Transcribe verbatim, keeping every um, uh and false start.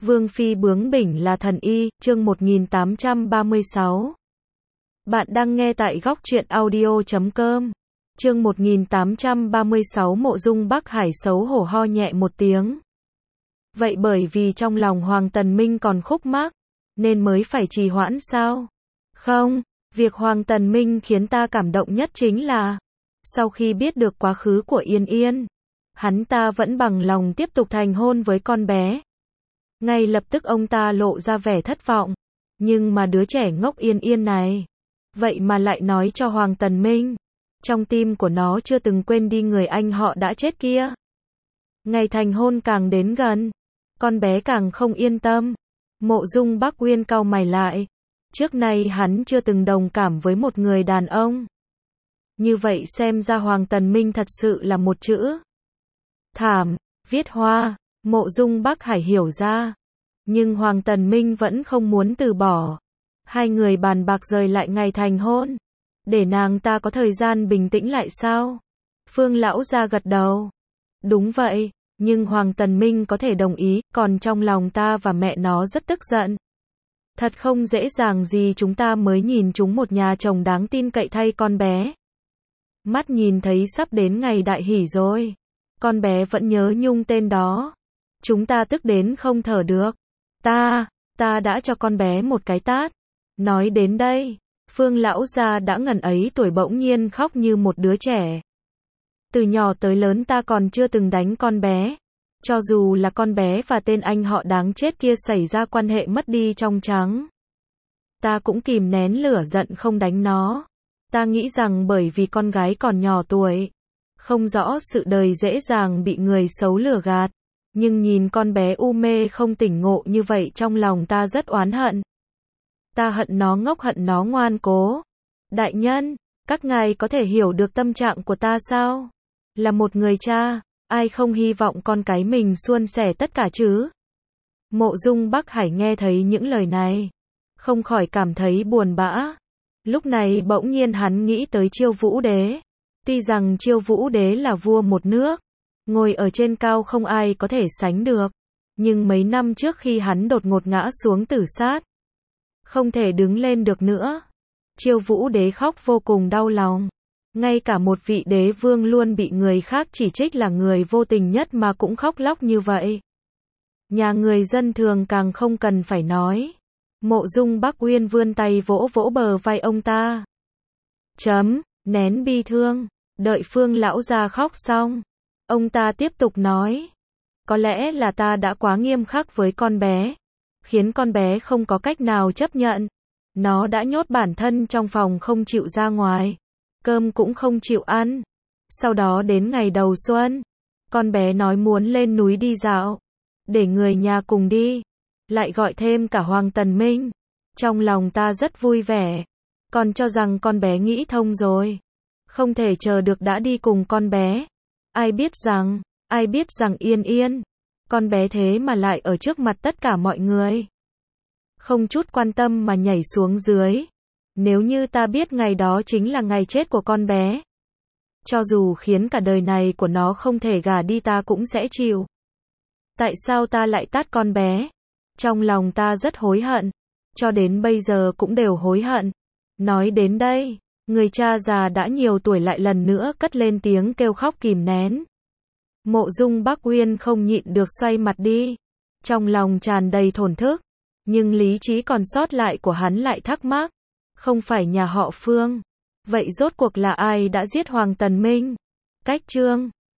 Vương phi bướng bỉnh là thần y, chương một nghìn tám trăm ba mươi sáu. Bạn đang nghe tại góc truyện audio chấm com. Chương một nghìn tám trăm ba mươi sáu. Mộ Dung Bắc Hải xấu hổ ho nhẹ một tiếng. Vậy bởi vì trong lòng Hoàng Tần Minh còn khúc mắc, nên mới phải trì hoãn sao? Không, việc Hoàng Tần Minh khiến ta cảm động nhất chính là, sau khi biết được quá khứ của Yên Yên, hắn ta vẫn bằng lòng tiếp tục thành hôn với con bé. Ngay lập tức ông ta lộ ra vẻ thất vọng. Nhưng mà đứa trẻ ngốc Yên Yên này, vậy mà lại nói cho Hoàng Tần Minh, trong tim của nó chưa từng quên đi người anh họ đã chết kia. Ngày thành hôn càng đến gần, con bé càng không yên tâm. Mộ Dung Bắc Uyên cau mày lại. Trước nay hắn chưa từng đồng cảm với một người đàn ông. Như vậy xem ra Hoàng Tần Minh thật sự là một chữ thảm, viết hoa. Mộ Dung Bắc Hải hiểu ra. Nhưng Hoàng Tần Minh vẫn không muốn từ bỏ. Hai người bàn bạc rời lại ngày thành hôn, để nàng ta có thời gian bình tĩnh lại sao? Phương lão gia gật đầu. Đúng vậy, nhưng Hoàng Tần Minh có thể đồng ý, còn trong lòng ta và mẹ nó rất tức giận. Thật không dễ dàng gì chúng ta mới nhìn chúng một nhà chồng đáng tin cậy thay con bé. Mắt nhìn thấy sắp đến ngày đại hỷ rồi, con bé vẫn nhớ nhung tên đó. Chúng ta tức đến không thở được. Ta, ta đã cho con bé một cái tát. Nói đến đây, Phương lão gia đã ngần ấy tuổi bỗng nhiên khóc như một đứa trẻ. Từ nhỏ tới lớn ta còn chưa từng đánh con bé. Cho dù là con bé và tên anh họ đáng chết kia xảy ra quan hệ mất đi trong trắng, ta cũng kìm nén lửa giận không đánh nó. Ta nghĩ rằng bởi vì con gái còn nhỏ tuổi, không rõ sự đời dễ dàng bị người xấu lừa gạt. Nhưng nhìn con bé u mê không tỉnh ngộ như vậy trong lòng ta rất oán hận. Ta hận nó ngốc, hận nó ngoan cố. Đại nhân, các ngài có thể hiểu được tâm trạng của ta sao? Là một người cha, ai không hy vọng con cái mình suôn sẻ tất cả chứ? Mộ Dung Bắc Hải nghe thấy những lời này, không khỏi cảm thấy buồn bã. Lúc này bỗng nhiên hắn nghĩ tới Chiêu Vũ Đế. Tuy rằng Chiêu Vũ Đế là vua một nước, ngồi ở trên cao không ai có thể sánh được. Nhưng mấy năm trước khi hắn đột ngột ngã xuống tử sát, không thể đứng lên được nữa, Chiêu Vũ Đế khóc vô cùng đau lòng. Ngay cả một vị đế vương luôn bị người khác chỉ trích là người vô tình nhất mà cũng khóc lóc như vậy. Nhà người dân thường càng không cần phải nói. Mộ Dung Bắc Uyên vươn tay vỗ vỗ bờ vai ông ta. Chấm, nén bi thương, đợi Phương lão gia khóc xong, ông ta tiếp tục nói. Có lẽ là ta đã quá nghiêm khắc với con bé, khiến con bé không có cách nào chấp nhận. Nó đã nhốt bản thân trong phòng không chịu ra ngoài, cơm cũng không chịu ăn. Sau đó đến ngày đầu xuân, con bé nói muốn lên núi đi dạo, để người nhà cùng đi, lại gọi thêm cả Hoàng Tần Minh. Trong lòng ta rất vui vẻ, còn cho rằng con bé nghĩ thông rồi, không thể chờ được đã đi cùng con bé. Ai biết rằng, ai biết rằng Yên Yên, con bé thế mà lại ở trước mặt tất cả mọi người, không chút quan tâm mà nhảy xuống dưới. Nếu như ta biết ngày đó chính là ngày chết của con bé, cho dù khiến cả đời này của nó không thể gả đi ta cũng sẽ chịu. Tại sao ta lại tát con bé? Trong lòng ta rất hối hận, cho đến bây giờ cũng đều hối hận. Nói đến đây, người cha già đã nhiều tuổi lại lần nữa cất lên tiếng kêu khóc kìm nén. Mộ Dung Bắc Uyên không nhịn được xoay mặt đi, trong lòng tràn đầy thổn thức, nhưng lý trí còn sót lại của hắn lại thắc mắc, không phải nhà họ Phương, vậy rốt cuộc là ai đã giết Hoàng Tần Minh? Cách chương